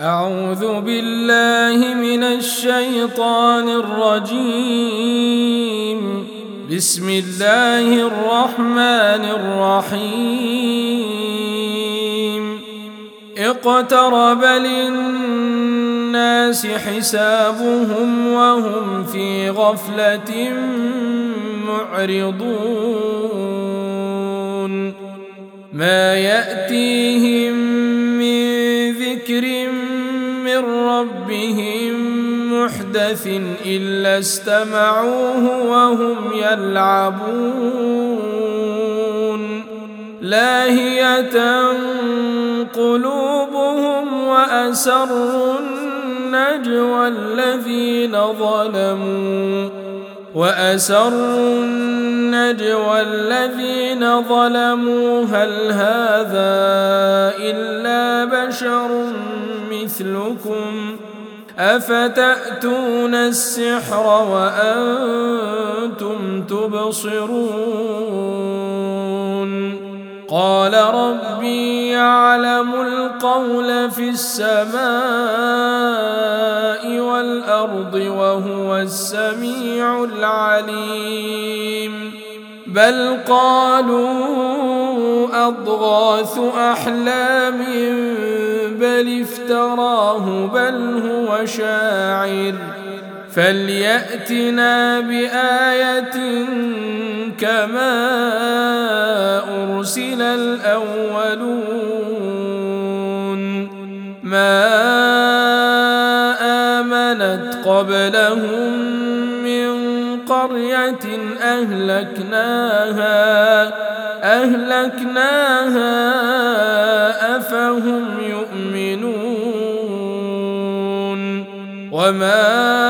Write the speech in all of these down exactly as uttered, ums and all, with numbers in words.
أعوذ بالله من الشيطان الرجيم. بسم الله الرحمن الرحيم. اقترب للناس حسابهم وهم في غفلة معرضون. ما يأتيهم من ذكر من ربهم محدث إلا استمعوه وهم يلعبون. لاهية قلوبهم وأسروا النجوى الذين ظلموا وأسروا النجوى الذين ظلموا هل هذا إلا بشر مثلكم أفتأتون السحر وأنتم تبصرون. قال ربي يعلم القول في السماء والأرض وهو السميع العليم. بل قالوا أضغاث أحلام بل افتراه بل هو شاعر فليأتنا بآية كما أرسل الأولون. ما آمنت قبلهم من قرية أهلكناها أهلكناها أفهم يؤمنون. وما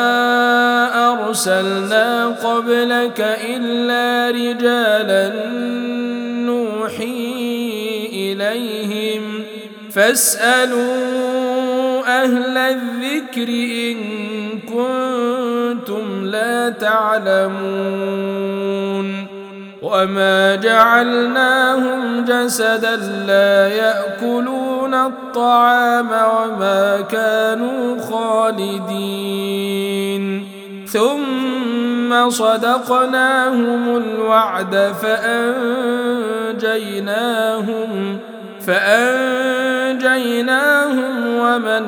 أرسلنا قبلك إلا رجالا نوحي إليهم فاسألوا أهل الذكر إن كنتم لا تعلمون. وما جعلناهم جسدا لا يأكلون الطعام وما كانوا خالدين. ثم صدقناهم الوعد فأنجيناهم فأنجيناهم ومن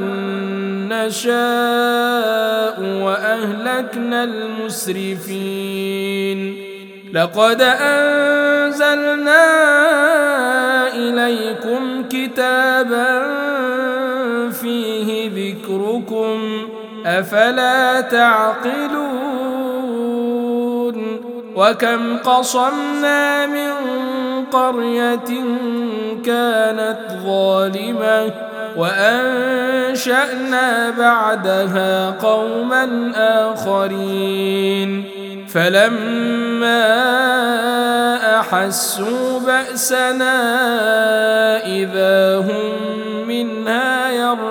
نشاء وأهلكنا المسرفين. لقد أنزلنا إليكم كتابا فيه ذكركم أفلا تعقلون. وكم قصمنا من قرية كانت ظالمة وأنشأنا بعدها قوما آخرين فلما أحسوا بأسنا إذا هم منها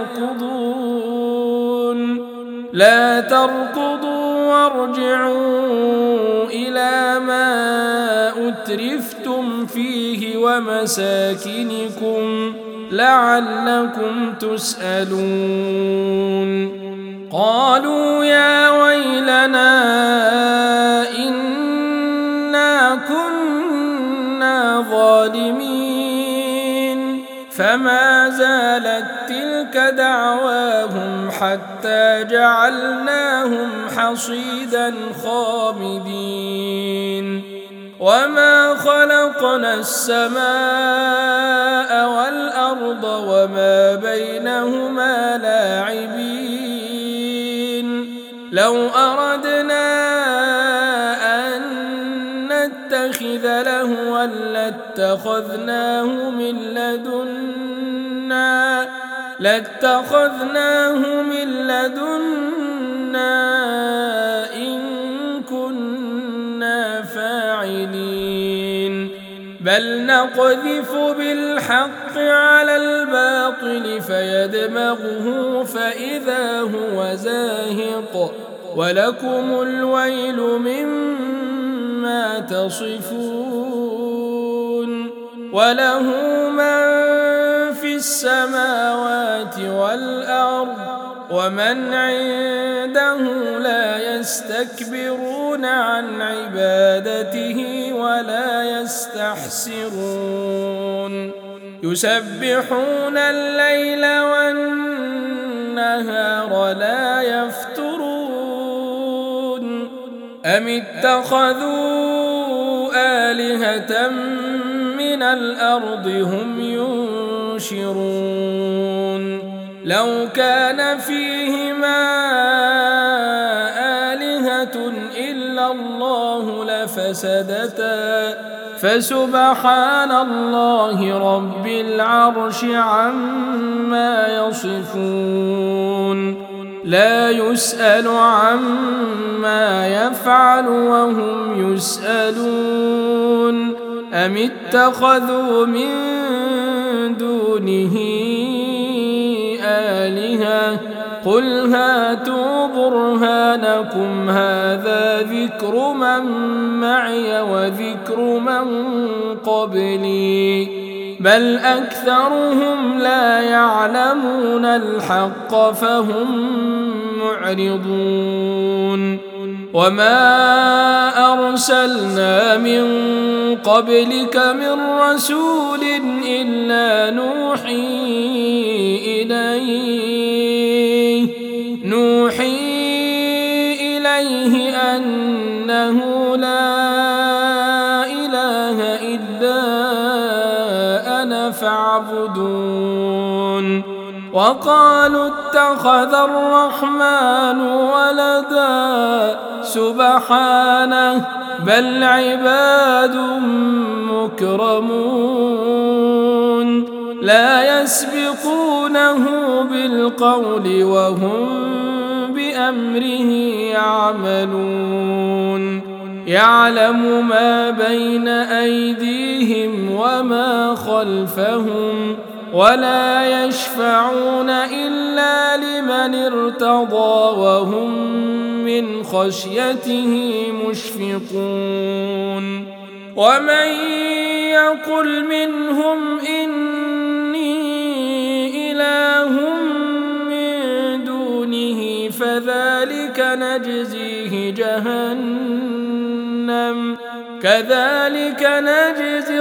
يركضون. لا تركضوا وارجعوا إلى ما أترفتم فيه ومساكنكم لعلكم تسألون. قالوا يا ويلنا إنا كنا ظالمين. فما زالت تلك دعواهم حتى جعلناهم حصيدا خامدين. وما خلقنا السماء والأرض وما بينهما لاعبين. لو أردنا أن نتخذ لهوا لاتخذناه من لدنا لاتخذناه من لدنا إن كنا فاعلين. بل نقذف بالحق على الباطل فيدمغه فإذا هو زاهق ولكم الويل مما تصفون. وله من في السماوات والأرض ومن عنده لا يستكبرون عن عبادته ولا يستحسرون يسبحون الليل والنهار لا يفترون أم اتخذوا آلهة من الأرض هم ينشرون لو كان فيهما آلهة إلا الله لفسدتا فسبحان الله رب العرش عما يصفون لا يسأل عما يفعل وهم يسألون أم اتخذوا من دونه آلهة قل هاتوا برهانكم هذا ذكر من معي وذكر من قبلي بل أكثرهم لا يعلمون الحق فهم معرضون وما أرسلنا من قبلك من رسول إلا نوحي إليه نوحي إليه أنه لا إله إلا أنا فاعبدون وقالوا اتخذ الرحمن ولدا سبحانه بل عباد مكرمون لا يسبقونه بالقول وهم بأمره يعملون يعلم ما بين أيديهم وما خلفهم ولا يشفعون إلا لمن ارتضى وهم من خشيته مشفقون ومن يقل منهم إني إله من دونه فذلك نجزيه جهنم كذلك نجزي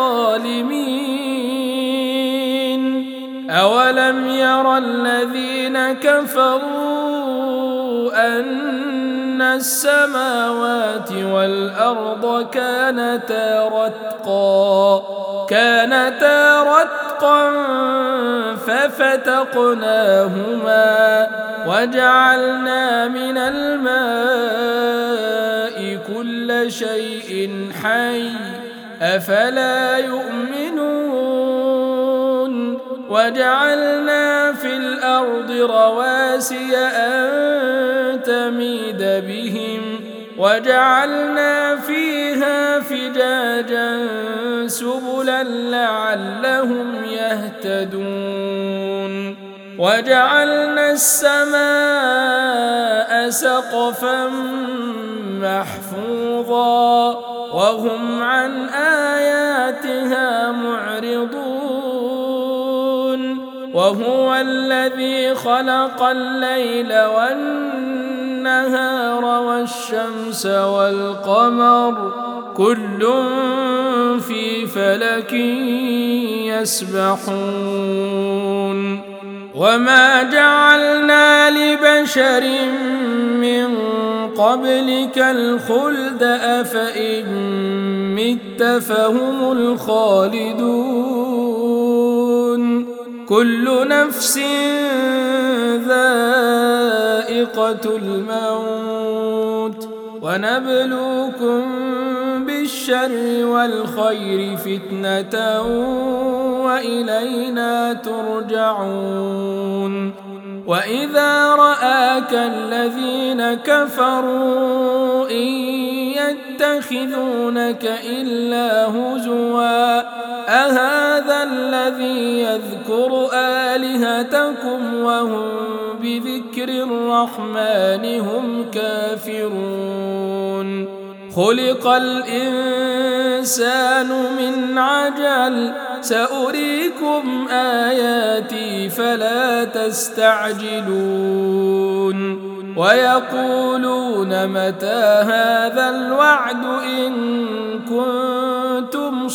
الظالمين أولم يرى الذين كفروا أن السماوات والأرض كانتا رتقا كانتا رتقا ففتقناهما وجعلنا من الماء كل شيء حي أفلا يؤمنون وجعلنا في الأرض رواسي أن تميد بهم وجعلنا فيها فجاجا سبلا لعلهم يهتدون وجعلنا السماء سقفا محفوظا وهم عن آياتها معرضون وهو الذي خلق الليل والنهار والشمس والقمر كل في فلك يسبحون وما جعلنا لبشر من قبلك الخلد أفإن مت فهم الخالدون كل نفس ذائقة الموت ونبلوكم بالشر والخير فتنة وإلينا ترجعون وإذا رآك الذين كفروا إن يتخذونك إلا هزوا أهذا الذي يذكر آلهتكم وهم بذكر الرحمن هم كافرون خلق الإنسان من عجل سأريكم آياتي فلا تستعجلون ويقولون متى هذا الوعد إن كنتم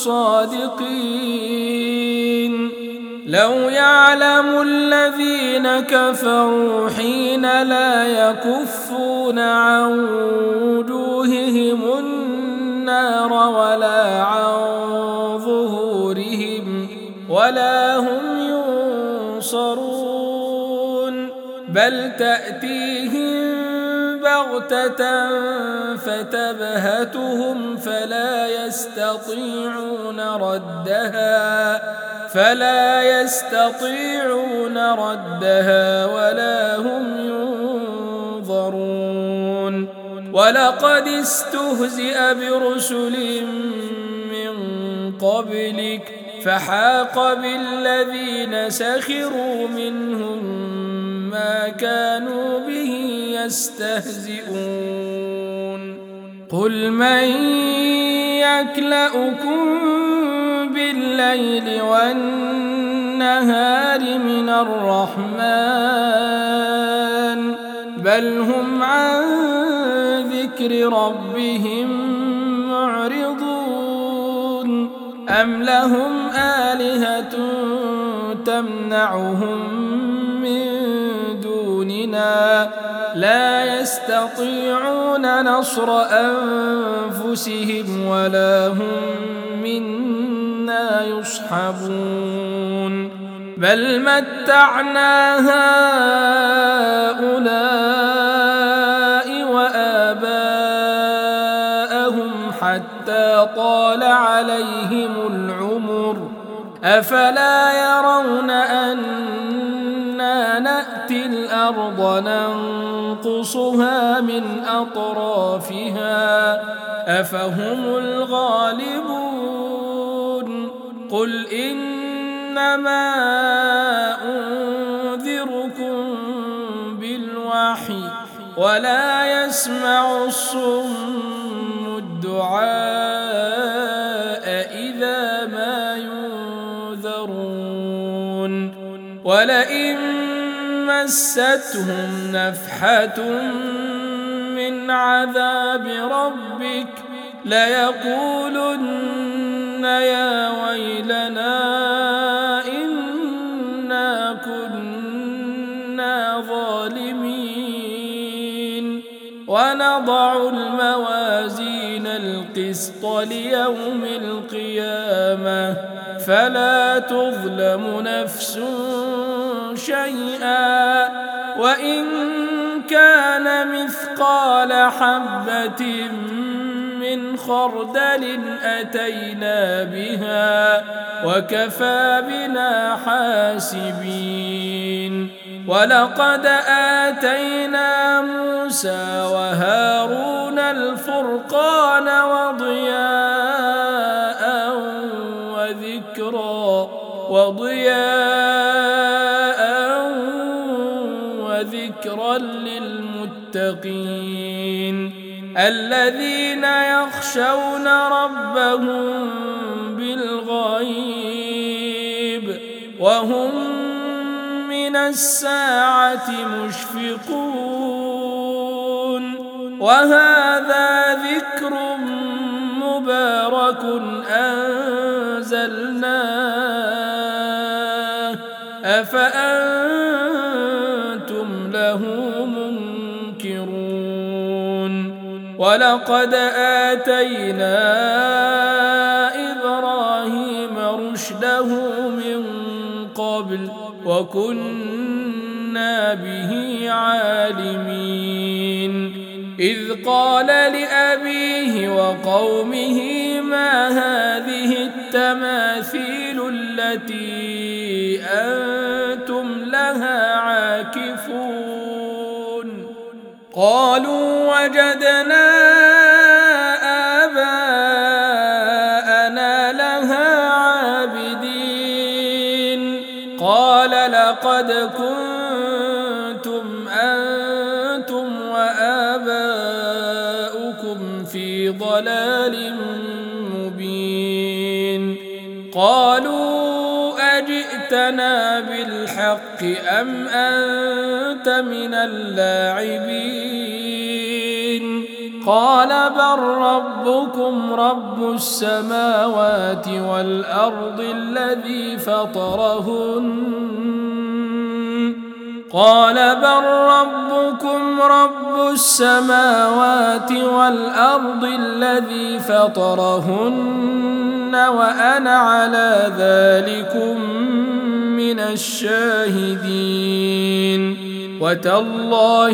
صادقين لو يعلم الذين كفروا حين لا يكفون عن وجوههم النار ولا عن ظهورهم ولا هم ينصرون بل تأتيهم بغتة فتبهتهم فلا يستطيعون ردها فلا يستطيعون ردها ولا هم ينظرون ولقد استهزئ برسل من قبلك فحاق بالذين سخروا منهم ما كانوا به يستهزئون قل من يكلؤكم بالليل والنهار من الرحمن بل هم عن ذكر ربهم معرضون أم لهم آلهة تمنعهم من دوننا لا يستطيعون نصر أنفسهم ولا هم منا يصحبون بل متعنا هؤلاء وآباءهم حتى طال عليهم العمر أفلا يرون أنا نأتي الأرض ننقصها من أطرافها أفهم الغالبون قل إنما أنذركم بالوحي ولا يسمع الصم الدعاء إذا ما ينذرون ولئن مستهم نفحة من عذاب ربك ليقولن يا ويلنا إنا كنا ظالمين ونضع الموازين القسط ليوم القيامة فلا تظلم نفس شيئا وإن كان مثقال حبة من خردل أتينا بها وكفى بنا حاسبين ولقد آتينا موسى وهارون الفرقان وضياء وذكرا وضياء وذكرا للمتقين الذين يخشون ربهم بالغيب وهم من الساعة مشفقون وهذا ذكر مبارك أنزلناه أفأنتم له منكرون ولقد آتينا إبراهيم رشده من قبل وكنا به عالمين إذ قال لأبيه وقومه ما هذه التماثيل التي أنتم لها عاكفون قالوا وجدنا آباءنا لها عابدين قال لقد كنتم أنتم وآباؤكم في ضلال بالحق أم أنت من اللاعبين قال بل ربكم رب السماوات والأرض الذي فطرهن قال بل ربكم رب السماوات والأرض الذي فطرهن وأنا على ذلكم من الشاهدين وتالله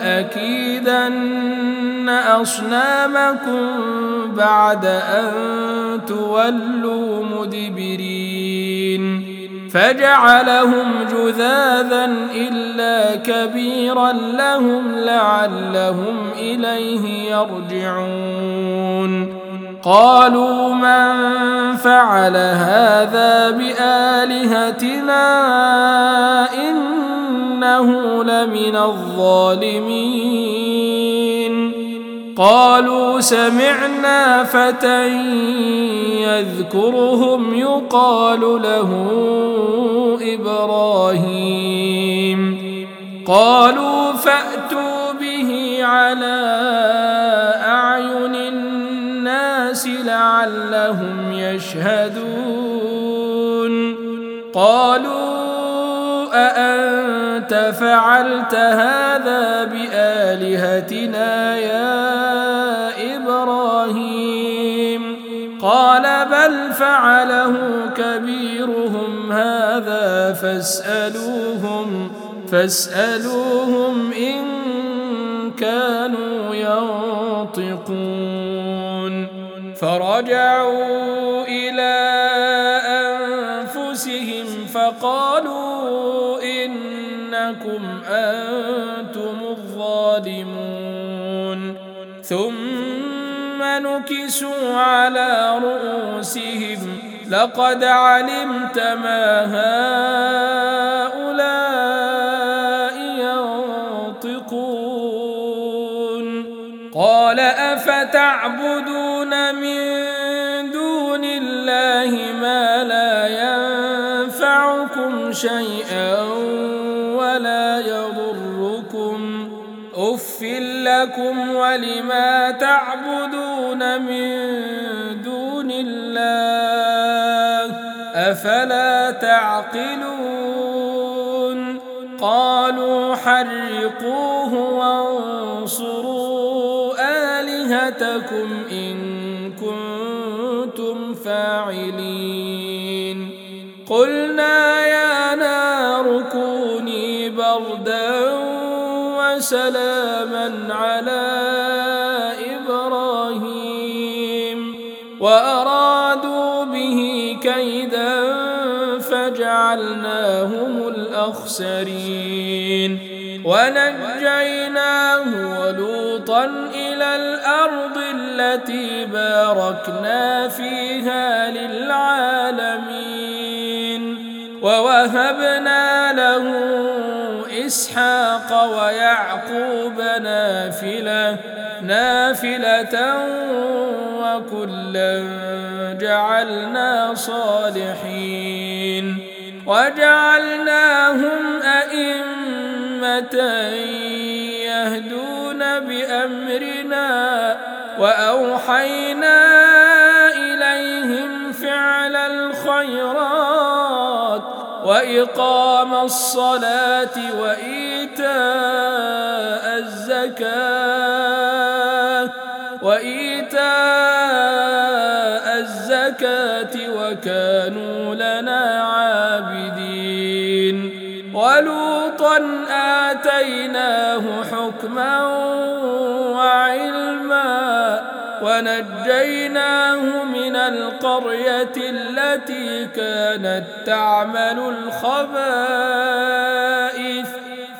لأكيدن أصنامكم بعد أن تولوا مدبرين فجعلهم جذاذا إلا كبيرا لهم لعلهم إليه يرجعون قالوا من فعل هذا بآلهتنا إنه لمن الظالمين قالوا سمعنا فتى يذكرهم يقال له إبراهيم قالوا فأتوا به على أعين الناس لعلهم يشهدون قالوا أأنت فعلت هذا بآلهتنا يا إبراهيم قال بل فعله كبيرهم هذا فاسألوهم فاسألوهم إن كانوا ينطقون فرجعوا إلى أنفسهم فقالوا إنكم أنتم الظالمون ثم نكسوا على رؤوسهم لقد علمت ما هؤلاء ينطقون قال أفتعبدون من دون الله ما لا ينفعكم شيئا ولا يضركم أف لكم ولما تعبدون من دون الله أفلا تعقلون قالوا حرقوه وانصروا آلهتكم إن كنتم فاعلين قلنا يا نار كوني بردا وسلاما على إبراهيم وأرادوا به كيدا فجعلناهم الأخسرين ونجيناه ولوطا إلى الأرض التي باركنا فيها للعالمين ووهبنا له إسحاق ويعقوب نافلة نافلة وكلا جعلنا صالحين وجعلناهم أئمة يهدون بأمرنا وأوحينا إليهم فعل الخيرات وإقام الصلاة وإيتاء الزكاة وإيتاء الزكاة وكانوا لنا عابدين ولوطا آتيناه حكما وعلما ونجيناه من القرية التي كانت تعمل الخبائث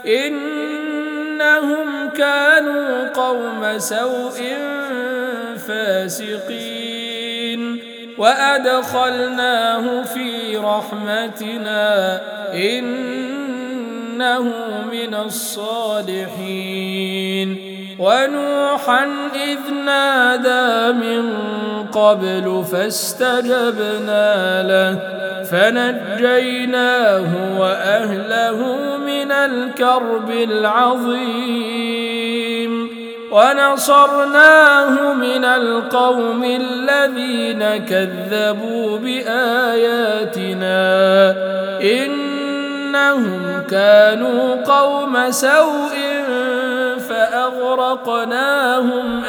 إنهم كانوا قوم سوء فاسقين وأدخلناه في رحمتنا إنه من الصالحين ونوحا إذ نادى من قبل فاستجبنا له فنجيناه وأهله من الكرب العظيم ونصرناه من القوم الذين كذبوا بآياتنا إنهم كانوا قوم سوء فأغرقناهم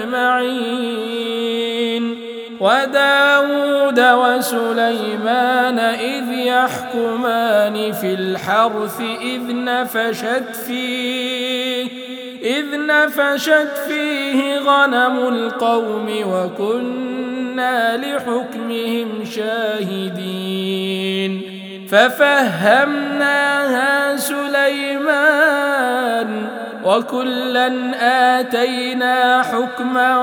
أجمعين وداود وسليمان إذ يحكمان في الحرث إذ نفشت فيه إذ نفشت فيه غنم القوم وكنا لحكمهم شاهدين ففهمناها سليمان وكلا آتينا حكما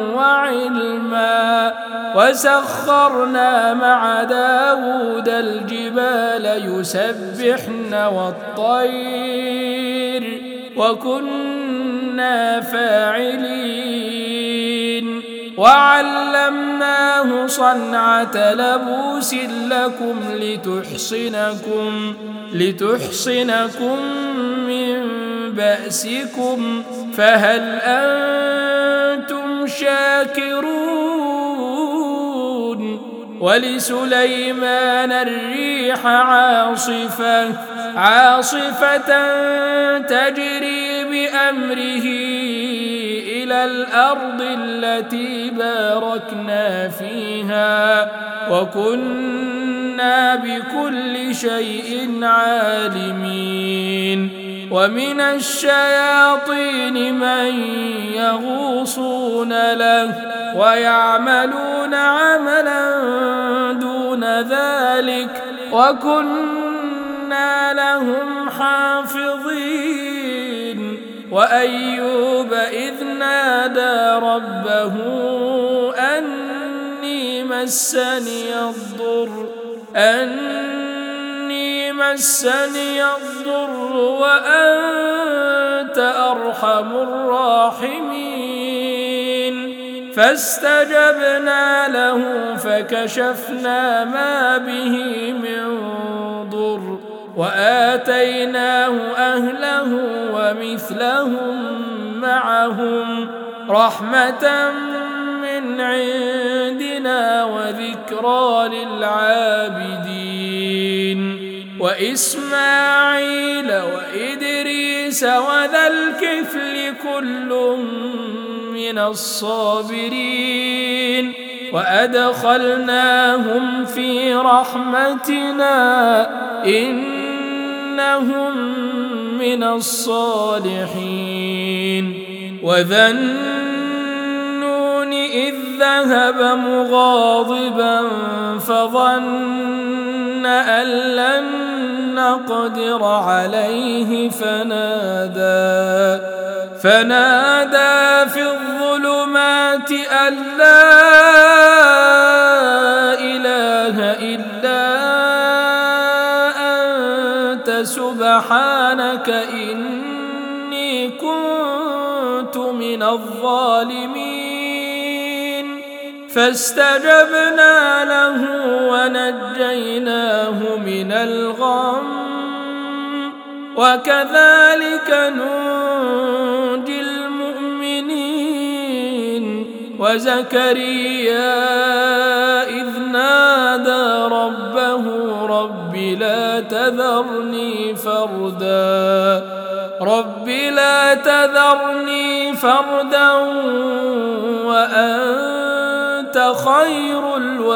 وعلما وسخرنا مع داود الجبال يسبحن والطير وكنا فاعلين وعلمناه صنعة لبوس لكم لتحصنكم لتحصنكم من بأسكم فهل أنتم شاكرون ولسليمان الريح عاصفة عاصفة تجري بأمره إلى الأرض التي باركنا فيها وكنا بكل شيء عالمين ومن الشياطين من يغوصون له ويعملون عملا دون ذلك وكنا لهم حافظين وأيوب إذ نادى ربه أني مسني الضر أني مسني الضر وأنت أرحم الراحمين فاستجبنا له فكشفنا ما به من ضر وآتيناه أهله ومثلهم معهم رحمة من عندنا وذكرى للعابدين وإسماعيل وإدريس وذا الكفل كل من الصابرين وأدخلناهم في رحمتنا إنهم من الصالحين وذا النون إذ ذهب مغاضبا فظن أن لن نقدر عليه فنادى فنادى في الظلمات أن لا إله إلا أنت سبحانك إني كنت من الظالمين فاستجبنا له ونجيناه من الغم وكذلك ننجي المؤمنين وزكريا إذ نادى ربه رب لا تذرني فردا رب لا تذرني فردا وأنت خير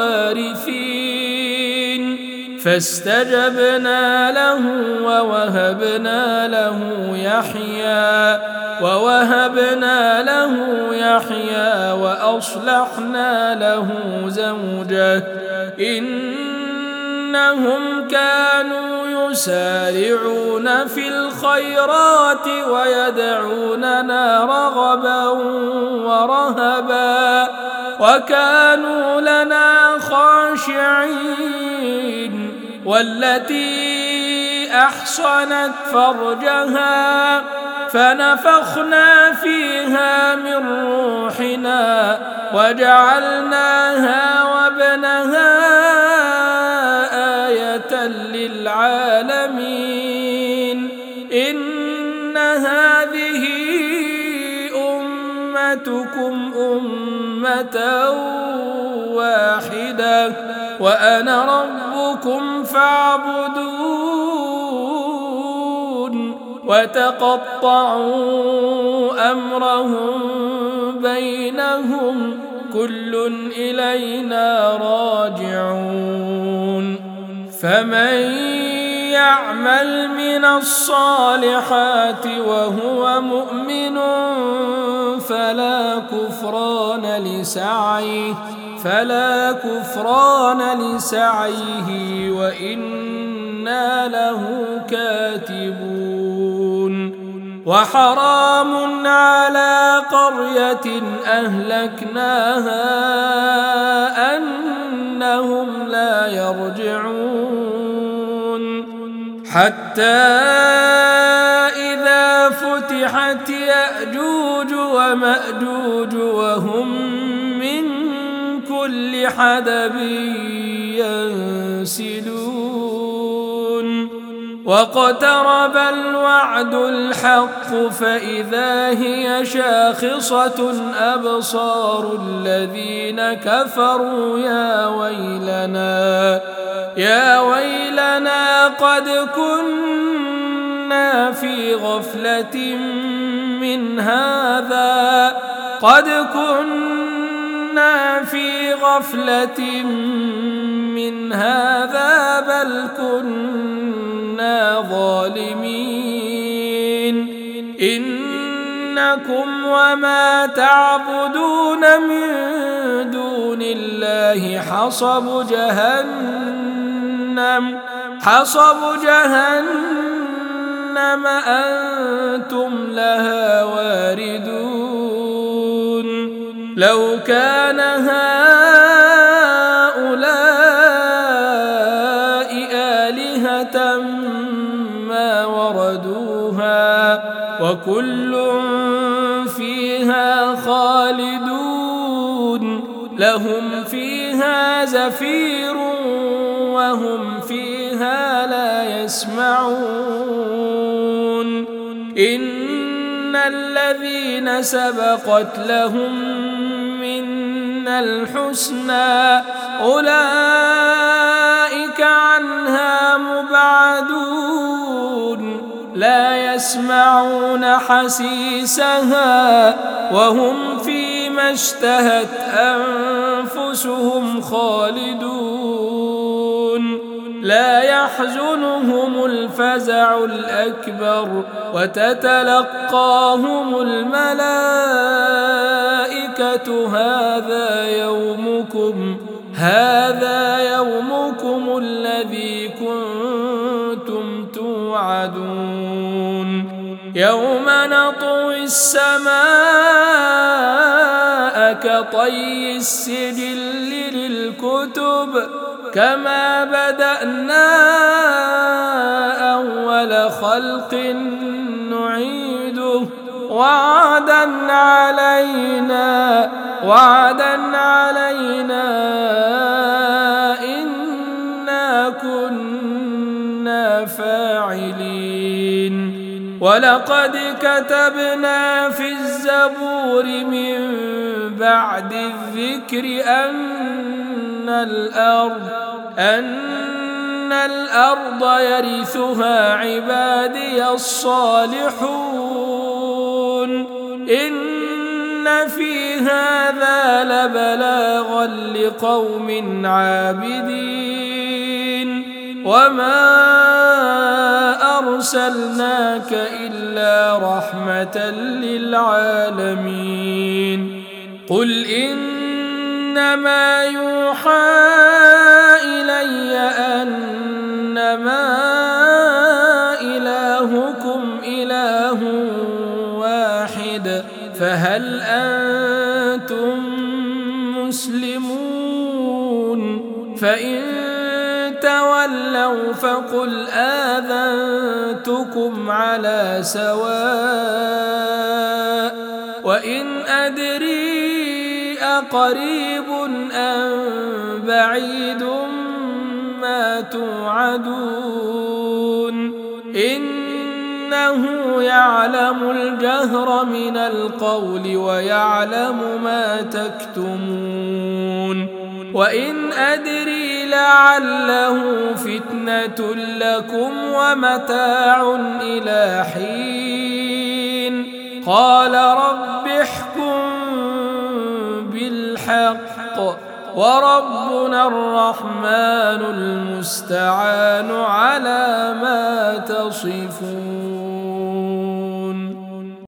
الوارثين فاستجبنا له ووهبنا له يحيى ووهبنا له يحيى وأصلحنا له زوجه إنهم كانوا يسارعون في الخيرات ويدعوننا رغبا ورهبا وكانوا لنا خاشعين والتي أحصنت فرجها فنفخنا فيها من روحنا وجعلناها وابنها إن هذه أمتكم أمة واحدة وأنا ربكم فاعبدون وتقطعوا أمرهم بينهم كل إلينا راجعون فمن يعمل من الصالحات وهو مؤمن فلا كفران لسعيه فلا كفران لسعيه وإنا له كاتبون وحرام على قرية أهلكناها أنهم لا يرجعون حتى إذا فتحت يأجوج ومأجوج وهم من كل حدب ينسلون واقترب الوعد الحق فإذا هي شاخصة أبصار الذين كفروا يا ويلنا يا ويلنا قد كنا في غفلة من هذا قد كنا في غفلة من هذا بل كنا ظالمين إنكم وما تعبدون من دون الله حصب جهنم حصب جهنم أنتم لها واردون لو كان هؤلاء آلهة ما وردوها وكل فيها خالدون لهم فيها زفير وهم فيها لا يسمعون إن الذين سبقت لهم منا الحسنى أولئك عنها مبعدون لا يسمعون حسيسها وهم فيما اشتهت أنفسهم خالدون لا يحزنهم الفزع الأكبر وتتلقاهم الملائكة هذا يومكم هذا يومكم الذي كنتم توعدون يوم نطوي السماء كطي السجل للكتب كما بدأنا أول خلق نعيده وعدا علينا وعدا علينا إنا كنا فاعلين ولقد كتبنا في الزبور من بعد الذكر أن الأرض أن الأرض يرثها عبادي الصالحون إن في هذا لبلاغا لقوم عابدين وما أرسلناك إلا رحمة للعالمين قل إنما يوحى إلي أنما إلهكم إله واحد فهل أنتم مسلمون فإن تولوا فقل آذنتكم على سواء وإن أدري أقريب أم بعيد ما توعدون إنما إنه يعلم الجهر من القول ويعلم ما تكتمون وإن أدري لعله فتنة لكم ومتاع إلى حين قال رب احكم بالحق وربنا الرحمن المستعان على ما تصفون.